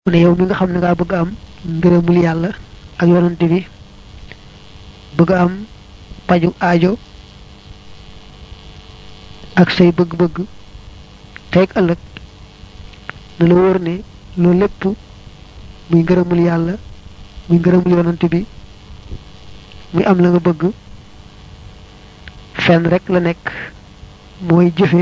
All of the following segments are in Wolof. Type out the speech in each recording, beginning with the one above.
mu ne yow mi nga xam ne ngaa bëgg am ngërëmul yàlla ak yonante bi bëgg am paju aajo ak say bëgg-bëgg tey ak ëllëg na la wóor ne loolu lépp muy ngërëmul yàlla muy ngërëmul yonante bi muy am la nga bëgg fenn rek la nekk mooy jëfe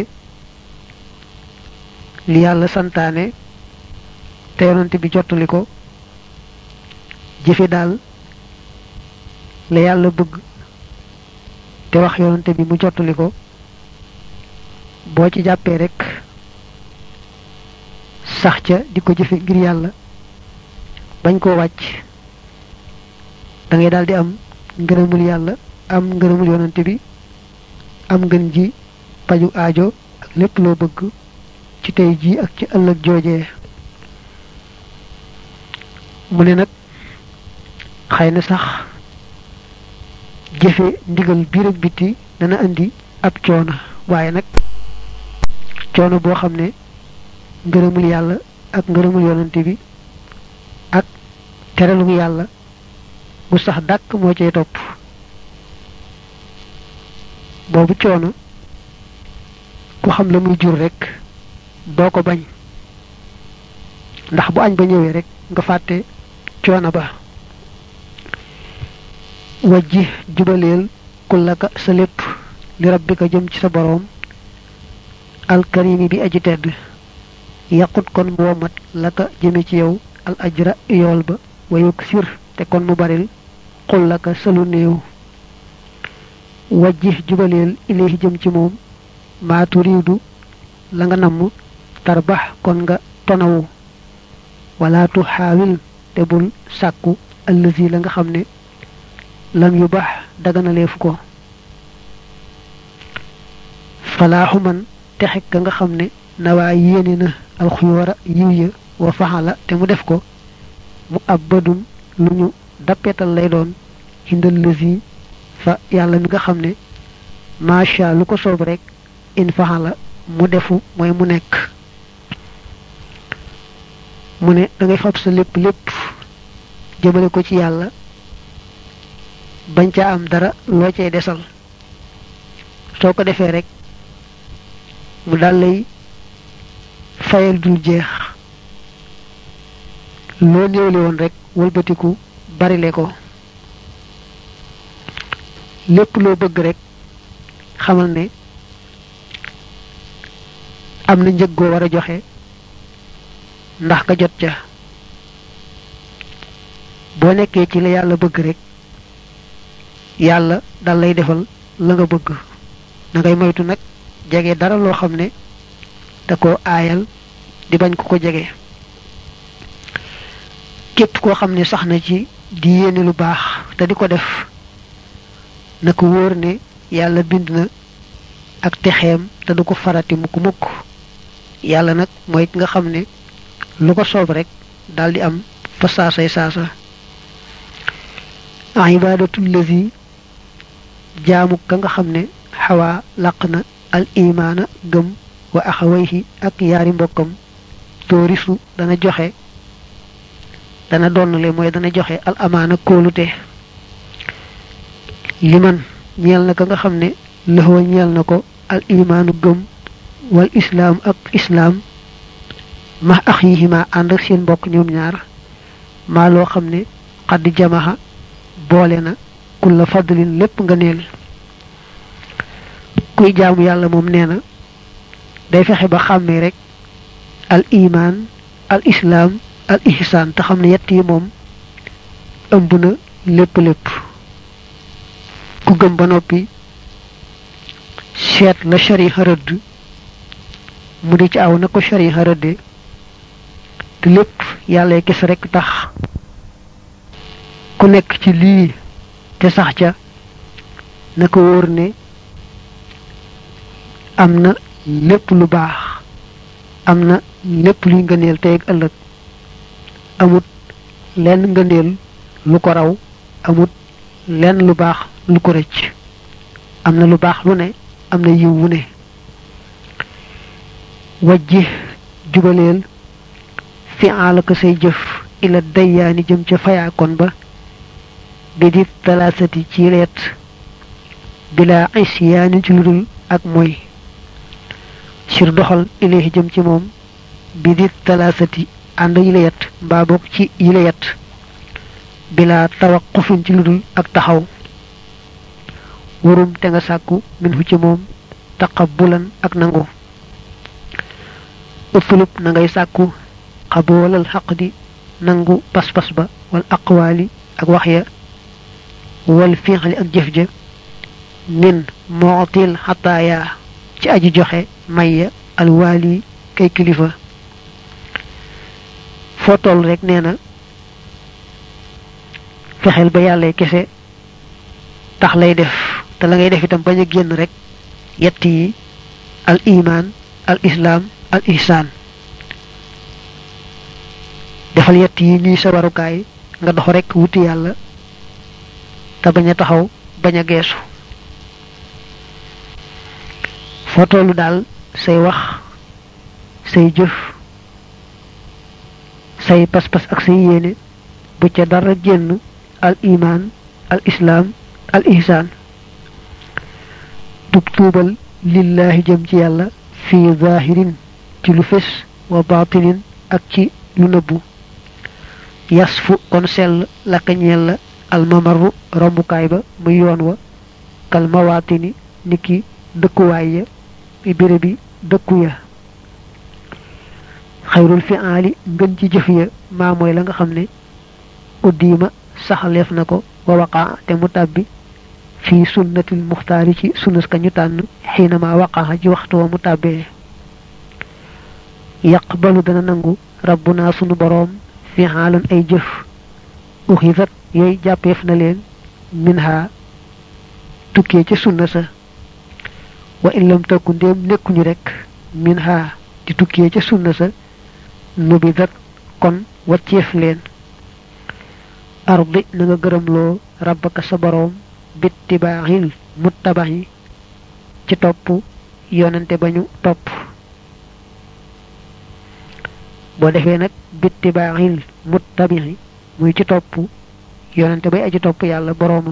li yàlla santaane te yonante bi jottali ko jëfe daal la yàlla bëgg te wax yonante bi mu jottali ko boo ci jàppee rek sax ca di ko jëfe ngir yàlla bañ koo wàcc da ngay daal di am ngërëmul yàlla am ngërëmul yonante bi am ngën ji paju aajo ak lépp loo bëgg ci tey ji ak ci ëllëg joojee mu ne nag xëy na sax jëfe ndigal biir ak biti dana andi ab coono waaye nag coono boo xam ne ngërëmul yàlla ak ngërëmul yonante bi ak teralum yàlla bu sax dàkk moo cay topp boobu coono ku xam la muy jur rek doo ko bañ ndax bu añ ba ñëwee rek nga fàtte coono ba wajji jubaleel kullaka sa lépp li rabbika jëm ci sa boroom alkarimi bi aji tedd yaqut kon mu womat laka jëme ci yow al ajra yool ba wayuk sir te kon mu baril kullaka salu néew wajji jubaleel ilayhi jëm ci moom maa turiidu la nga namm tarbax kon nga tonawu wala tu xaawil te bul sàkku allazi la nga xam ne lam yu bax daganaleefu ko falaaxu man texek ka nga xam ne nawaa yéene na alxuyoora yiw ya wa faxala te mu def ko mu abbadun lu ñu dappetal lay doon hindal lazi fa yàlla mi nga xam ne macha lu ko soob rek in faxala mu defu mooy mu nekk mu ne da ngay fab sa lépp jëmale ko ci yàlla bañ ca am dara loo cay desal soo ko defee rek mu dal lay fayal dul jeex loo néewle woon rek wëlbatiku barile ko lépp loo bëgg rek xamal ne am na njëg goo war a joxe ndax nga jot ca boo nekkee ci la yàlla bëgg rek yàlla dal lay defal la nga bëgg na ngay moytu nag jege dara loo xam ne da koo aayal di bañ ko jege képp koo xam ne sax na ci di yéene lu baax te di ko def na ko wóor ne yàlla bind na ak texeem te du ko farati mukk yàlla nag mooy ki nga xam ne lu ko soob rek daldi am fa saasay saasa ibadatul lazi jaamu ka nga xam ne xawaa laq na al imaana gëm wa axawayhi ak yaari mbokkam toorisu dana joxe dana donnale mooy dana joxe al amaana kóolute liman ñeel na ka nga xam ne lëxwa ñeel na ko al imaanu gëm wal islaam ak islaam ma axihima ànd ak seen mbokk ñoom ñaar maa loo xam ne xaddi jamaxa boole na kulla fadlin lépp nga neel kuy jaamu yàlla moom nee na day fexe ba xàmmee rek al iman al islaam al ihsaan te xam ne yett yi moom ëmb na lépp ku gëm ba noppi seet la shariha rëdd mu di ci aw na ko shariha rëdde te lépp yàlla kese rek tax ku nekk ci lii te sax ca na ko wóor ne am na lépp lu baax am na lépp luy ngëneel tey ak ëllëg amut lenn ngëneel lu ko raw amut lenn lu baax lu ko rëcc am na lu baax lu ne am na yiw wu ne wajji jubaleel fi'aalaka say jëf ila dayyaani jëm ca fayaakon ba bi di talaasati ci leet bila isyaani ci ludul ak moy sir doxal ilayhi jëm ci moom bi di talaasati ànd yi la yet mbaa bokk ci yi la yet bila tawaqufin ci ludul ak taxaw wurum te nga sàkku min hu ci moom taqabbulan ak nangu utlub na ngay sàkku xaboolal xaq di nangu pas-pas ba wal aqwaali ak wax ya wal fi'li ak jëf ja min mootil xataaya ci aji joxe mayya alwaali kay kilifa foo toll rek nee na fexeel ba yàlla kese tax lay def te la ngay def itam bañ a génn rek yett yi al iman al islam al ihsan defal yett yi ñuy sa warukaay nga dox rek wuti yàlla te bañ a taxaw bañ a geesu foo tollu daal say wax say jëf say pas-pas ak say yéene bu ca dara génn al iman al islam al ihsan tuubal lillahi jëm ci yàlla fi zahirin ci lu fes wa batinin ak ci lu nëbbu yasfu kon sell laka ñeel la al mamaru rombukaay ba muy yoon wa kal mawatini niki dëkkuwaay ya bi béré bi dëkku ya xayrul fi'aali ngën ci jëf ya maa mooy la nga xam ne uddiima saxaleef na ko wa waqa te mu tàbbi fi sunnatil muxtaari ci sunnas ka ñu tànn xiinama waqaxa ci waxtu wa mu tàbbee yaqbalu dana nangu rabbuna sunu boroom fi xaalun ay jëf uxisat yooyu jàppeef na leen minha tukkee ci sunna sa wa in lam takku ndéem nekkuñu rek minha di tukkee ca sunna sa nubidat kon wacceef leen ardi na nga gërëmloo rabbaka sa boroom bittibaaxil muttabaxi ci topp yonante bañu topp boo defee nag bittibaaxil muttabaxi muy ci topp yonante bay aji topp yàlla boroomam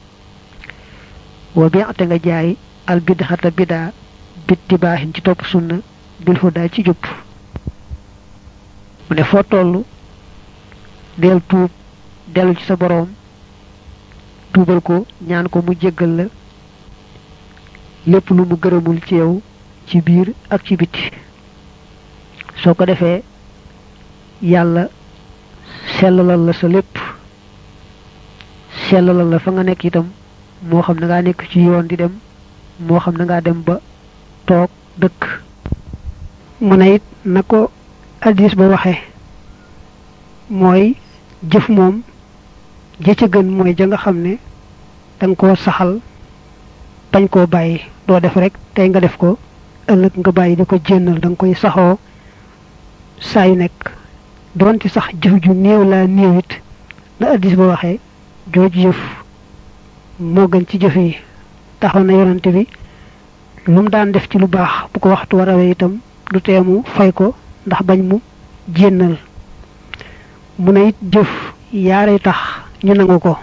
wa bi'te nga jaay al bidxata bidaa bittibaaxin ci topp sunna bil hudaa ci jub mu ne foo toll del tuub dellu ci sa boroom tuubal ko ñaan ko mu jéggal la lépp lu mu gërëmul ci yow ci biir ak ci biti soo ko defee yàlla sellalal la sa lépp sellalal la fa nga nekk itam moo xam na ngaa nekk ci yoon di dem moo xam na ngaa dem ba toog dëkk mu ne it na ko hadiis ba waxe mooy jëf moom ja ca gën mooy ja nga xam ne danga koo saxal bañ koo bàyyi doo def rek tey nga def ko ëllëg nga bàyyi da ko jénnal danga koy saxoo saa yu nekk doonte sax jëf ju néew laa néew it na hadiis ba waxee jooju jëf moo gën ci jëf yi taxaw na yonante bi lu mu daan def ci lu baax bu ko waxtu war a wee itam du teemu fay ko ndax bañ mu jénnal mu ne it jëf yaare tax ñu nangu ko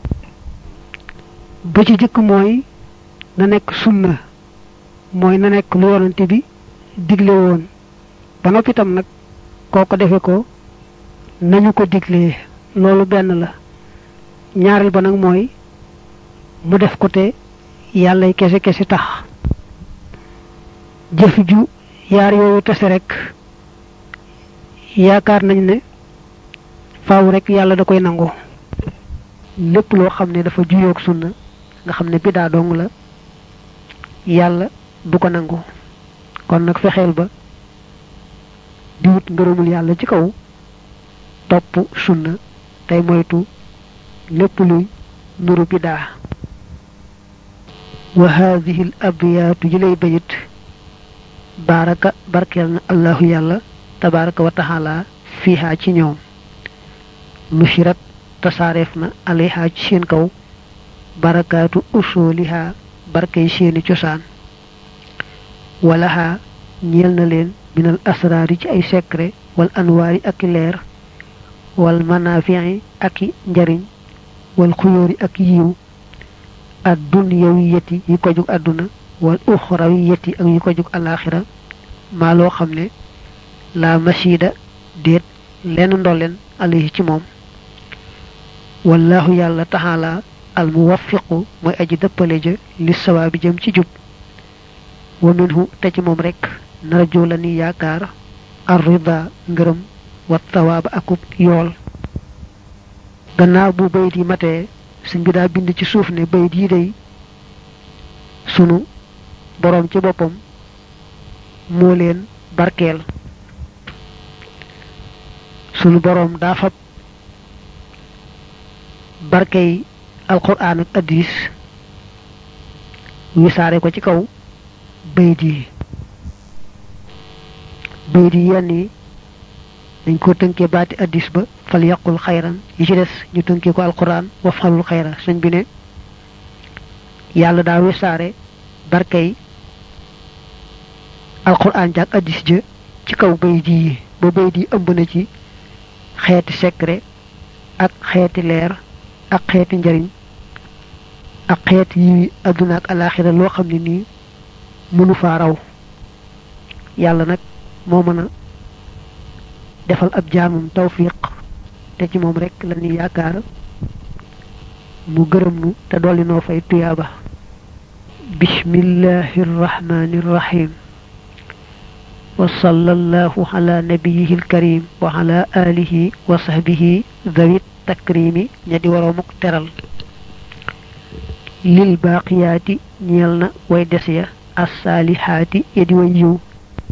ba ci jëkk mooy na nekk sunna mooy na nekk lu yonante bi digle woon ba noppi itam nag kooko defe ko nañu ko diglee loolu benn la ñaareel ba nag mooy mu def ko te yàllay kese kese tax jëf ju yaar yooyu tase rek yaakaar nañ ne faaw rek yàlla da koy nangu lépp loo xam ne dafa juyoog sunna nga xam ne bidaa dong la yàlla du ko nangu kon nag fexeel ba di wut ngërëmul yàlla ci kaw topp sunna tey moytu lépp luy nuru bidaa wa haadihi al abyaatu yi lay bayit baraka barkeel na allahu yàlla tabaraka wa taala fiiha ci ñoom nushirat tasaareef na alayha ci seen kaw barakaatu usuliha barkay seeni cosaan walaha ñeel na leen minal asraari ci ay secret wal anwaari ak leer wal manafi'i ak njariñ wal xuyóori ak yiw ad dunyawiyati yi ko jug àdduna wal uxrawiyati ak yi ko jug alaxira maa loo xam ne la masida déet lenn ndolleen alayhi ci moom wallahu yàlla taxaala al muwaffiqu mooy aji dëppale ja li sawaabi jëm ci jub wa minhu te ci moom rek narju la ni yaakaar ar rida ngërëm wa tawaaba akub yool gannaaw bu bayit yi matee suñ bi daa bind ci suuf ne bayit yi day sunu boroom ci boppam moo leen barkeel sunu boroom daa fab barkey alquran ak hadis wisaare ko ci kaw bayit yi yenn yi dañ ko tënkee baati hadis ba fal yaqul xayran yi ci des ñu tënkee ko alquran wa falul xayra sëñ bi ne yàlla daa wisaare barkey alquran jak hadis ja ci kaw bayit yi ba bayit yi ëmb na ci xeeti secret ak xeeti leer ak xeeti njariñ ak xeeti yi aduna ak alaxira loo xam ne nii mënu faa raw yàlla nag moo mën a defal ab jaamum tawfiq te ci moom rek la ñuy yaakaar mu gërëm nu te dolli noo fay tuyaaba bismillahi rrahmani rrahim wa sallallahu ala nabiyihi alkarim wa ala alihi wa sahbihi dhawit takrimi ña di waroomuk teral lil baaqiyaati ñeel na way des ya as-saalihaati ya di way yiw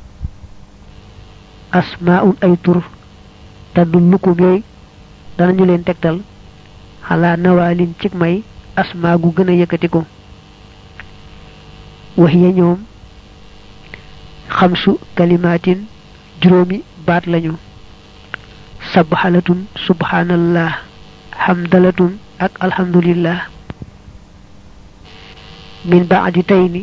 asmaa'un ay tur tadullukum yooyu danañu leen tegtal xalaa nawaalin cig may asmaa gu gën a yëkkatiku waxiya ñoom xamsu kalimaatin juróomi baat lañu sabhalatun subhanallah hamdalatun ak alhamdulillah min baadi tayni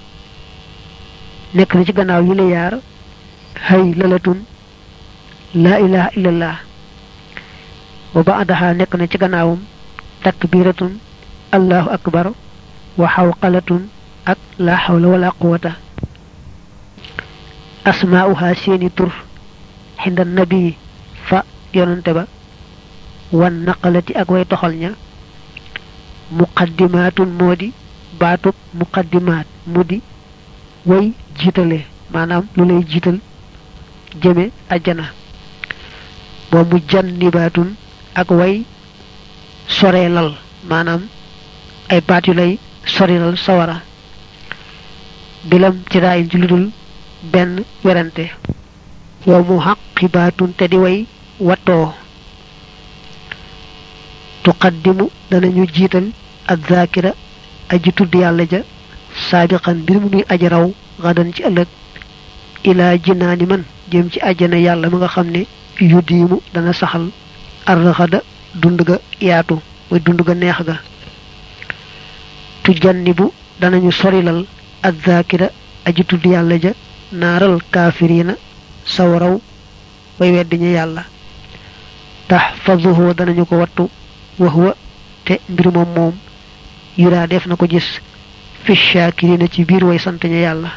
nekk na ci gannaaw yi la yaar hay lalatun la ilaha illallah wa baadaha nekk na ci gannaawum takbiratun allahu akbar wa xawqalatun ak la hawla wala quwata asmaa'uha seeni tur xinda nabi fa yonante ba wan naqalati ak way toxal ña muqaddimatun modi baatub muqaddimaat mudi way jiitale maanaam lu lay jiital jëme ajjana boo mu jannibaatun ak way soreelal maanaam ay baat yu lay soreelal sawara bilam ci daayin ci ludul benn werante wa muhaqqibaatun te di way wattoo tuqaddimu danañu jiital az-zakira aji tudd yàlla ja saabiqan mbir mu muy aji raw gadan ci ëllëg ilaa jinaani man jëm ci àjjana yàlla ma nga xam ne yudiimu dana saxal arraxada dund ga yaatu mooy dund ga neex ga tujannibu danañu sorilal az-zakira aji tudd yàlla ja naaral kaafiriina sawaraw way weddi ñu yàlla tahfazuhu danañu ko wattu wa huwa te mbir moom yuraa def na ko gis fi shaakirina ci biir way sant ña yàlla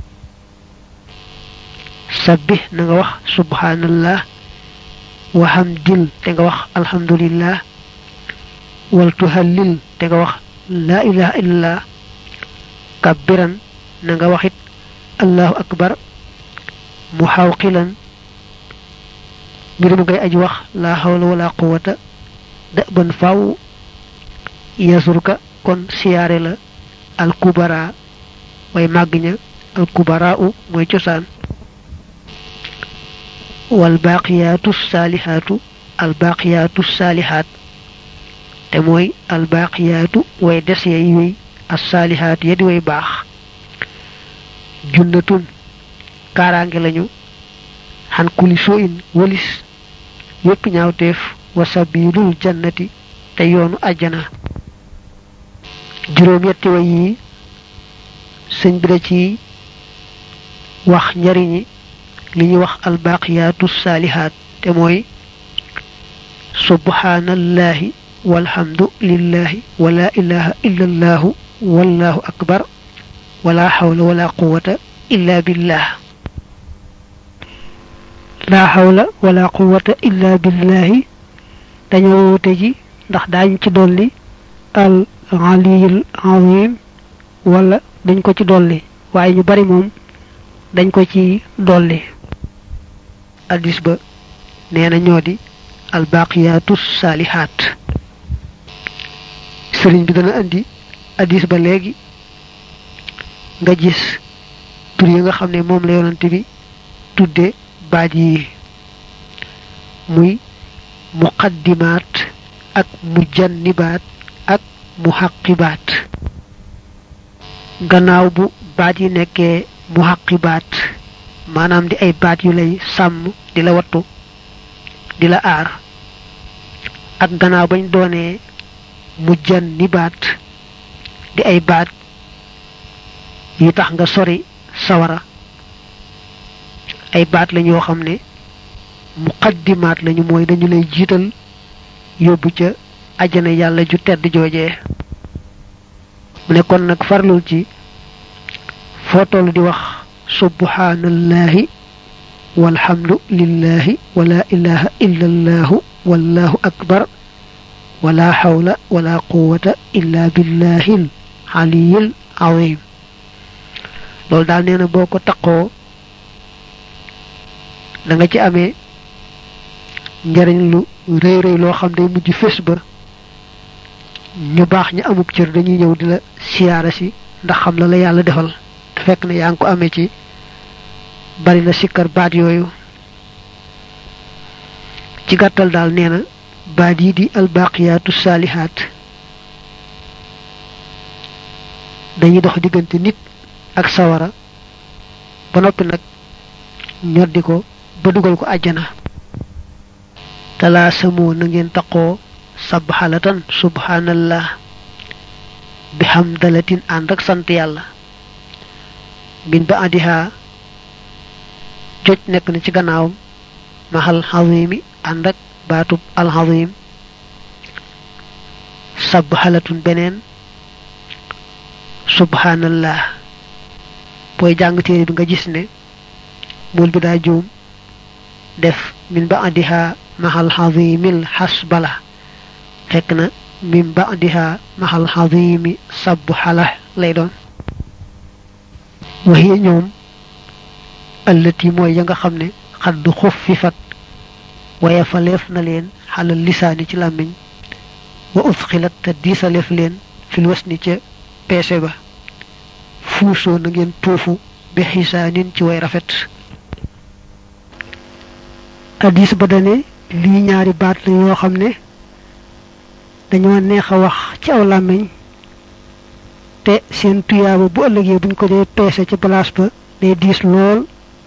sabbih na nga wax subhanallah wa hamdil te nga wax alhamdulillah wal tuhallil te nga wax la ilaha illallah kabbiran na nga waxit allahu akbar muhawqilan mbir mu ngay aji wax la hawla wala quwwata da ban faw yasurka kon siyaare la al kubara way màgg ña al kubara'u mooy cosaan wal baqiyatu salihatu al baqiyatu salihat te mooy al baqiyatu way des yey wey as salihat yedi way baax junnatun kaaraange lañu xan kuli sooin walis yépp ñaawteef wa sabilul jannati te yoonu àjjana juróom yetti way yi sëñ bi da ci wax njariñi li ñuy wax albaqiyatu salihat te mooy subhanallahi walhamdu lillahi wala ilaha illa allah wallahu akbar wala hawla wala quwwata illa billah. la hawla wala quwwata illa billahi dañoo wute ji ndax dañ ci dolli al aliyul azim wala dañ ko ci dolli waaye ñu bari moom dañ ko ci dolli. hadis ba neena ñoo di al baqiyatus salihat. sëriñ bi dana andi hadis ba léegi nga gis tur yi nga xam ne moom la yonante bi tudde baat yi muy muqaddimat ak mujannibat ak muhaqqibat. gannaaw bu baat yi nekkee muhaqqibat maanaam di ay baat yu lay sàmm di la wattu di la aar ak gannaaw bañ doonee mujannibat di ay baat yi tax nga sori sawara ay baat lañ yoo xam ne muqaddimat lañu mooy dañu lay jiital yóbbu ca ajjana yàlla ju tedd joojee. mu ne kon nag farlul ci foo toll di wax subhanallahi walhamdu lillahi wala ilaha illa allah wallahu akbar wala hawla wala quwwata illa billahil aliyil azim. loolu daal nee na boo ko taqoo da nga ci amee njariñ lu rëy rëy loo xam day mujj fés ba ñu baax ñi amub cër dañuy ñëw di la siyaara si ndax xam la la yàlla defal te fekk ne yaa ngi ko amee ci bari la sikkar baat yooyu. ci gàttal daal nee na baat yi di albaqiyatu salihat dañuy dox diggante nit ak sawara ba noppi nag ñoddi ko ba dugal ko àjjana. talaasamoo na ngeen taqoo sabhalatan subhanallah bihamdalatin ànd ak sant yàlla min ba adiha joj nekk na ci gannaawam mahal hazimi ànd ak baatub alhazim sabhalatun beneen subhanallah. booy jàng téere bi nga gis ne mul bi daa juum def min ba adiha mahal hazimil hasbala fekk na min ba'diha mahal hazimi sabhala lay doon. waxiya ñoom allati mooy ya nga xam ne xadd xuffifat waya faleef na leen xalal lisaani ci làmmiñ wa usxilat te diisaleef leen fil wasni ca peese ba fuusoo na ngeen tuufu bi xisaanin ci way rafet. hadis ba dane lii ñaari baat la yoo xam ne dañoo neex a wax ci aw làmmiñ te seen tuyaaba bu ëllëgee buñ ko dee peese ca place ba day diis lool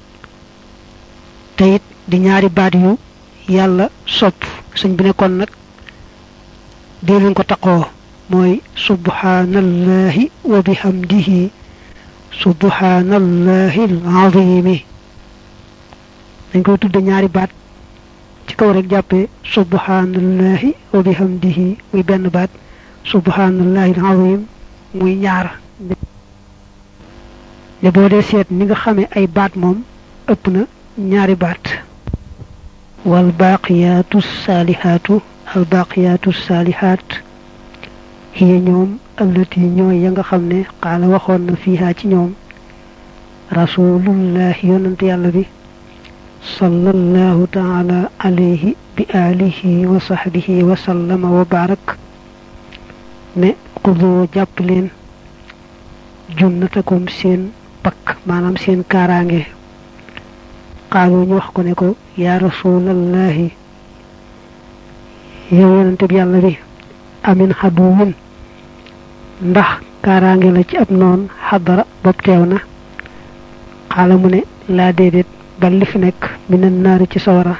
te it di ñaari baat yu yàlla sopp. sëñ bi ne kon nag dee leen ko taqoo mooy subhanallahi wa bihamdihi subhanallahi alazimi. dañ koy tudde ñaari baat ci kaw rek jàppee subhanallahi wa bihamdihi muy benn baat subhanallahi alazim muy ñaar. ne boo dee seet ni nga xamee ay baat moom ëpp na ñaari baat. wal baqiyatu salihatu al baqiyatu salihat hiya ñoom allati ñooy ya nga xam ne xaala waxoon na fiihaa ci ñoom rasulullahi yonante yàlla bi sallallahu ta'ala alayhi bi alihi wa sahbihi wa sallama wa barak ne xudoo jàpp leen junnatakum seen pakk maanaam seen kaaraange. xaaloo ñu wax ko ne ko yaa rasulallahi yow yonante bi yàlla bi amin xaduwun ndax kaaraange la ci ab noon xadara bopp teew na. xaala mu ne laa déedéet bal li fi nekk minan naari ci sawara.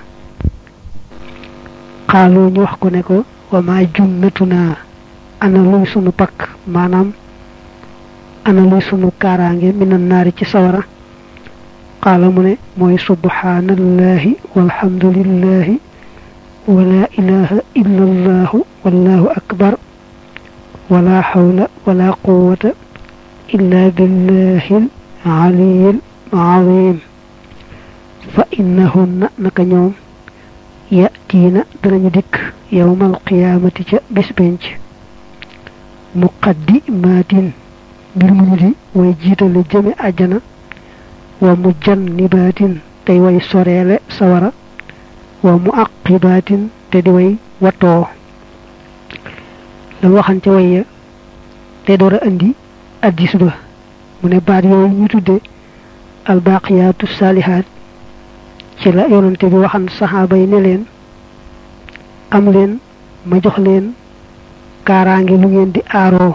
xaaloo ñu wax ko ne ko wa maa junnatuna ana luy sunu pakk maanaam ana luy sunu kaaraange minan naari ci sawara. qaala mu ne mooy subhanallahi walhamdulillahi wala ilaha illa allahu wallahu akbar wala hawla wala quwwata illa billahil aliyyil azim fa innahunna naka ñoom yatiina danañu dikk yawmal qiyaamati ca bis penc muqaddimatin mbir mu ñu di way jiitale jëme àjjana wa mujannibatin tey way soreele sawara wa muaqibatin te di way watoo la waxan ca way ya te door a andi addis ba mu ne baat yooyu ñu tudde albaqiyatu salihat ci la yonante bi waxan saxaaba yi ne leen am leen ma jox leen kaaraange lu ngeen di aaroo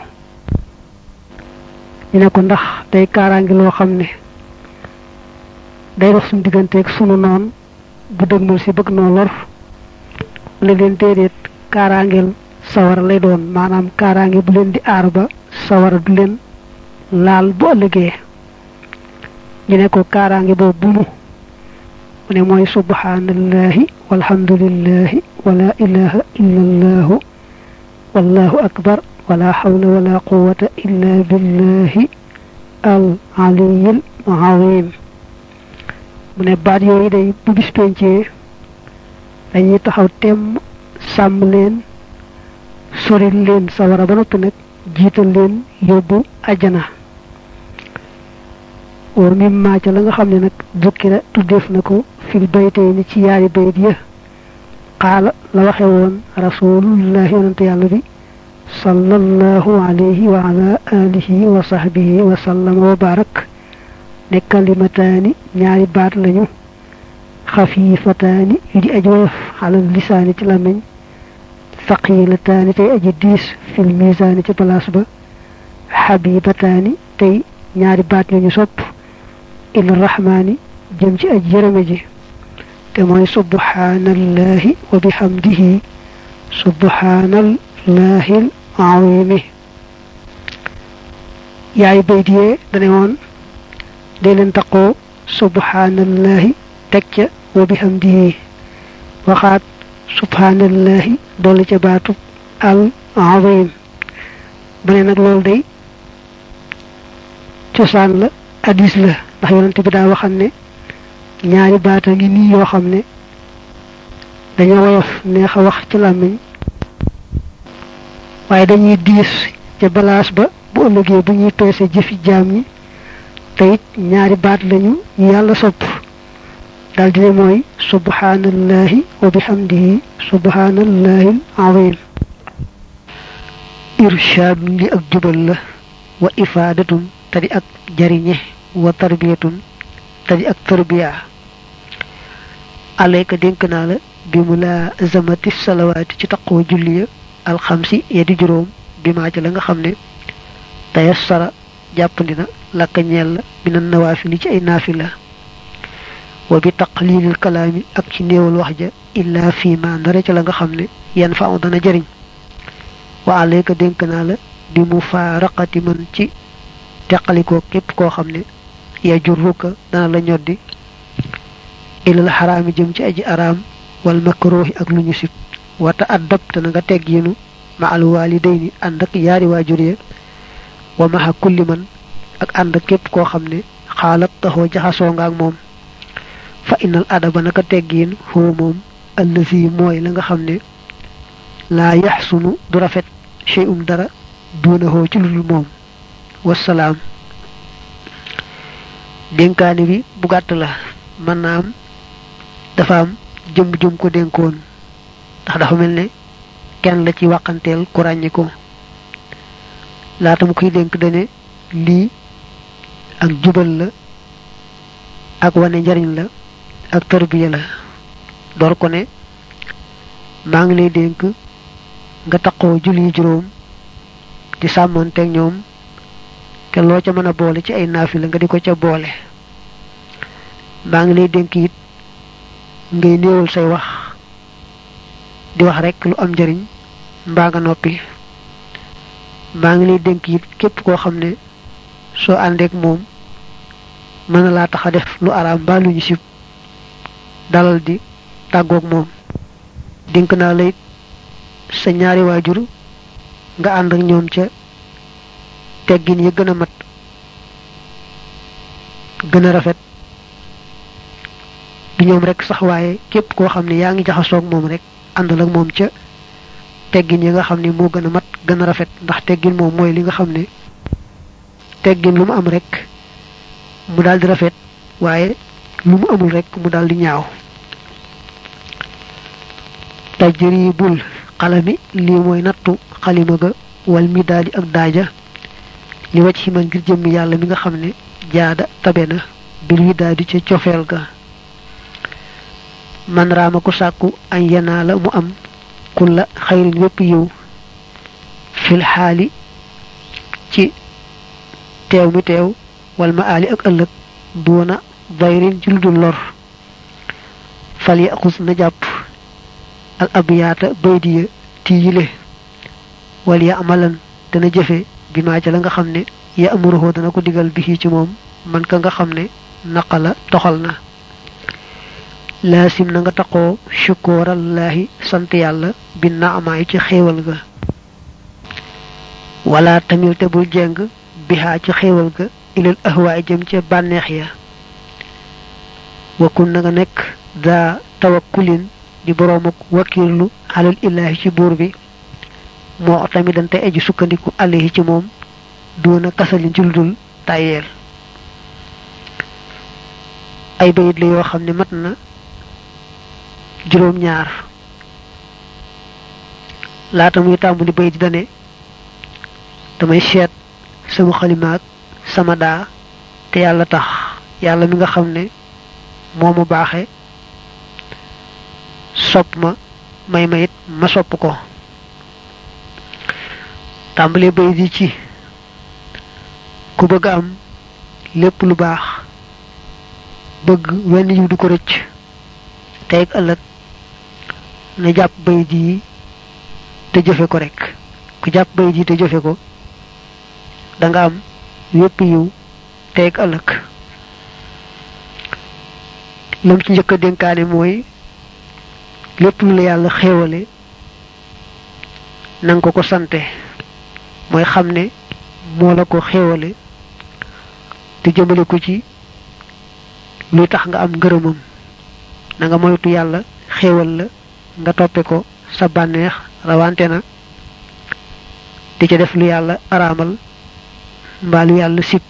ñu ne ko ndax day kaaraange loo xam ne day dox suñu digganteeg sunu noon bu dëgmal si bëgg noo lor ne leen déedéet kaaraangeel sawara lay doon maanaam kaaraange bu leen di aar ba sawara du leen laal bu ëllëgee ñu ne ko kaaraange boobu bu mu ne mooy subhanallahi walhamdulillahi wala ilaha illa allahu wallahu akbar wala hawla wala quwwata illa billahi al aliyyil azim mu ne baat yooyu day bu bis pencee dañuy taxaw temm sàmm leen soril leen sawara ba noppi nag jiital leen yóbbu ajjana war mi maaca la nga xam ne nag dukkira tuddeef na ko fil baytee ni ci yaari bayt ya qaala la waxe woon rasulullahi yonante yàlla bi sallallahu alayhi wa ala alihi wa sahbihi wa sallama wa barak ne kalimataani ñaari baat lañu xafiifataani yu di aji woyof xalal lisaani ci làmmiñ thaqilataani tey aji diis fil misaani ci palaas ba xabibataani tey ñaari baat ñu sopp ila rahmaani jëm ci aji yërëme ji te mooy subhanallahi wa bihamdihi subhanallahi al-azimi yaay bayt yee dane woon dee leen taqoo subhanallahi teg ca wa bihamdihi waxaat subhanallahi dolli ca baatub al-azim ba ne nag loolu day cosaan la hadis la ndax yonent bi daa waxam ne ñaari baata ngi nii yoo xam ne dañoo woyof neex a wax ci làmmiñ waaye dañuy diis ca balaas ba bu ëllëgee bu ñuy peese jëfi jaam ñi te it ñaari baat lañu yàlla sopp daal di ne mooy subhanallahi wa bihamdihi subhanallahi al-azim irshaad li ak jubal la wa ifaadatun tadi ak jariñe wa tarbiyatun tadi ak tarbiya alayka dénk naa la bi mu laa zamati salawaati ci taqoo julliya alxamsi ya di juróom bi maa ci la nga xam ne tayassara jàppandina lakka ñeel la minan nawaafili ci ay naafila wa bi taqlilil kalaami ak ci néewal wax ja illa fii ma ndara ci la nga xam ne yan faaw dana jëriñ wa alayka dénk naa la bi mu faaraqati man ci teqalikoo képp koo xam ne ya jurruka dana la ñoddi ilal xaraami jëm ci aji araam wal makruhi ak lu ñu sib wata addab te na nga tegginu ma al walidayni ànd ak yaari waajur ya wa maha kulli man ak ànd ak képp koo xam ne xaalat taxoo jaxasoo nga ak moom fa innal adaba naka teggin foo moom allazi mooy la nga xam ne laa yaxsunu du rafet shay'um dara duunahoo ci ludul moom wasalaam dénkaane bi bu gàtt la mën naa am dafa am jëm ko dénkoon ndax dafa mel ne kenn la ci waxanteel ku ràññi ko laata mu koy dénk dane lii ak jubal la ak wane njariñ la ak tarbiya la door ko ne maa ngi lay dénk nga taqoo julli juróom di sàmmonteeg ñoom te loo ca mën a boole ci ay naafila nga di ko ca boole maa ngi lay dénk it ngay néewal say wax di wax rek lu am njariñ mbaa nga noppi maa ngi lay dénk it képp koo xam ne soo àndeek moom mën laa tax a def lu araam mbaa lu ñu sib dalal di tàggoog moom. dénk naa la it sa ñaari waajur nga ànd ak ñoom ca teggin ya gën a mat gën a rafet du ñoom rek sax waaye képp koo xam ne yaa ngi jaxasoog moom rek àndal ak moom ca teggin yi nga xam ne moo gën a mat gën a rafet ndax teggin moom mooy li nga xam ne teggin lu mu am rek mu daal di rafet waaye lu mu amul rek mu daal di ñaaw. tajribul xalami lii mooy nattu xalima ga wal mi daadi ak daaja li wacc ci man ngir jëmmi yàlla mi nga xam ne jaada tabe na bil wi daadi ca cofeel ga. man raama ku sàkku añ yanaa la mu am kulla xayrin wépp yiw fil xaali ci teew mi teew wal ma aali ak ëllëg duuna dayrin ci lu dul lor fal yaxus na jàpp al abiyaata baydiya tiiyile wal ya amalan dana jëfe bi maa ca la nga xam ne ya amuruhoo dana ko digal bi ci moom man ka nga xam ne naqala toxal na. laasim na nga taqoo shukurallaahi sant yàlla bi naamaay ci xéewal ga wala tamil te bul jeng bihaa ci xéewal ga ilal ahwaay jëm ca bànneex ya wakun na nga nekk daa tawakkulin di boroom ak wakiirlu alal illaahi ci buur bi moo tamit dante eju sukkandiku alayhi ci moom doona kasalin ci lu dul tàyyeel. ay bayit la yoo xam ne mat na juróom ñaar laata muy tàmbali bay di dane damay seet sama xalimaak sama daa te yàlla tax yàlla mi nga xam ne moo ma baaxe sopp ma may ma it ma sopp ko. tàmbali bay di ci ku bëgg am lépp lu baax bëgg wenn yiw du ko rëcc tey ak ëllëg na jàpp bayit yi te jëfe ko rek ku jàpp bayit yi te jëfe ko da nga am yépp yiw tey ak ëllëg. lam ci njëkk a dénkaane mooy lépp lu la yàlla xéewale nanga ko sante mooy xam ne moo la ko xéewale te jëmale ko ci luy tax nga am ngërëmam na nga moytu yàlla xéewal la nga toppe ko sa bànneex rawante na di ca def lu yàlla araamal mbaa lu yàlla sib.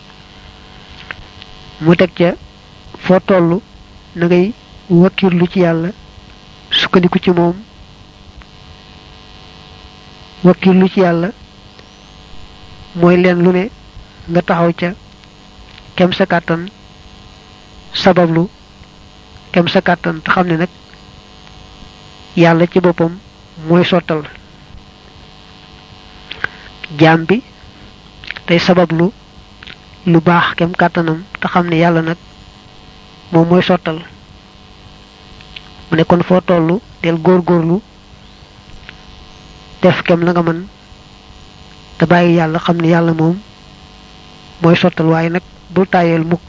mu teg ca foo tollu na ngay wakkirlu ci yàlla sukkandiku ci moom. wakkirlu ci yàlla mooy leen lu ne nga taxaw ca kem sa kàttan sabablu kem sa kàttan te xam ne nag yàlla ci boppam mooy sottal. jaam bi tey sabablu lu baax kem kàttanam te xam ne yàlla nag moom mooy sottal. mu ne kon foo tollu del góorgóorlu def kem la nga mën te bàyyi yàlla xam ne yàlla moom mooy sottal waaye nag bul tàyyeel mukk.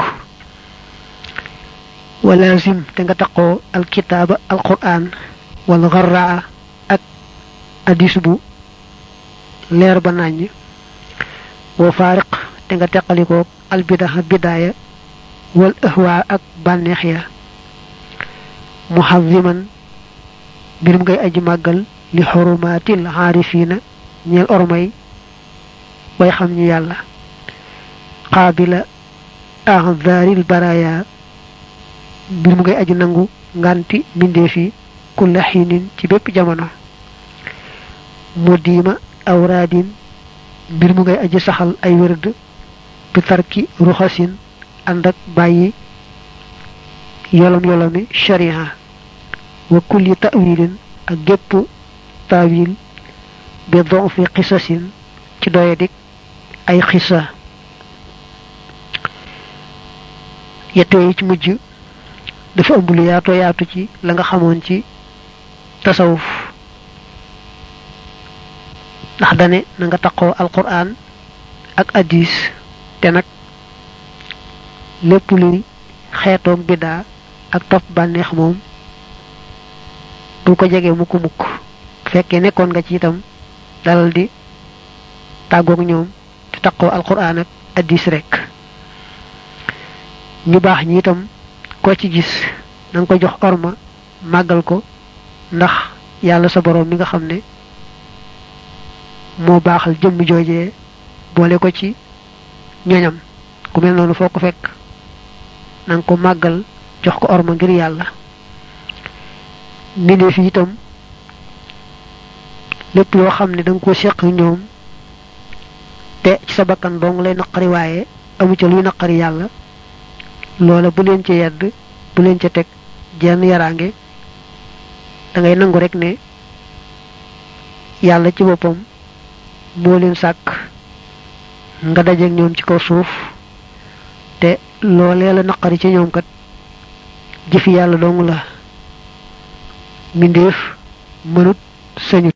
walazim te nga taqoo alkitaaba alquran wal gharraa ak hadis bu leer ba nàññ wa faariq te nga teqalikoo albidaa bidaaya wal ahwaa ak bànneex ya muhaziman mbirum ngay aji màggal li xurumaatil aarifiina ñeel ormay way xam ñi yàlla qaabila ahzaaril baraaya mbirum ngay aji nangu nganti mbindeef yi kulla xiinin ci bépp jamono mu diima awraadin mbir mu ngay aji saxal ay wërd bi tarki ruxasin ànd ak bàyyi yolomi sharia wa kulli ta'wilin ak gépp taawil bi don fi xisasin ci doyadik ay xisa. yette yi ci mujj dafa ëmb lu yaatu ci la nga xamoon ci tasawuf ndax dane na nga taqoo alquran ak hadis te nag lépp luy xeetoom biddaa ak topp bànneex moom du ko jege mukk mukk fekkee nekkoon nga ci itam dalal di tàggoog ñoom te taqoo alquran ak addis rek ñu baax ñi itam ko ci gis nang ko jox orma màggal ko ndax yàlla sa borom mi nga xam ne moo baaxal jëmm joojee boole ko ci ñoñam ku mel noonu foo ko fekk nang ko màggal jox ko orma ngir yàlla mbindee fi itam lépp loo xam ne danga ko seq ñoom te ci sa bakkan dong lay naqari waaye amu ca luy naqari yàlla loola bu leen ca yedd bu leen ca teg jenn yaraange da ngay nangu rek ne yàlla ci boppam moo leen sàkk nga dajeeg ñoom ci kaw suuf te loolee la naqari ci ñoom kat jëfi yàlla dong la mbindeef mënut sañu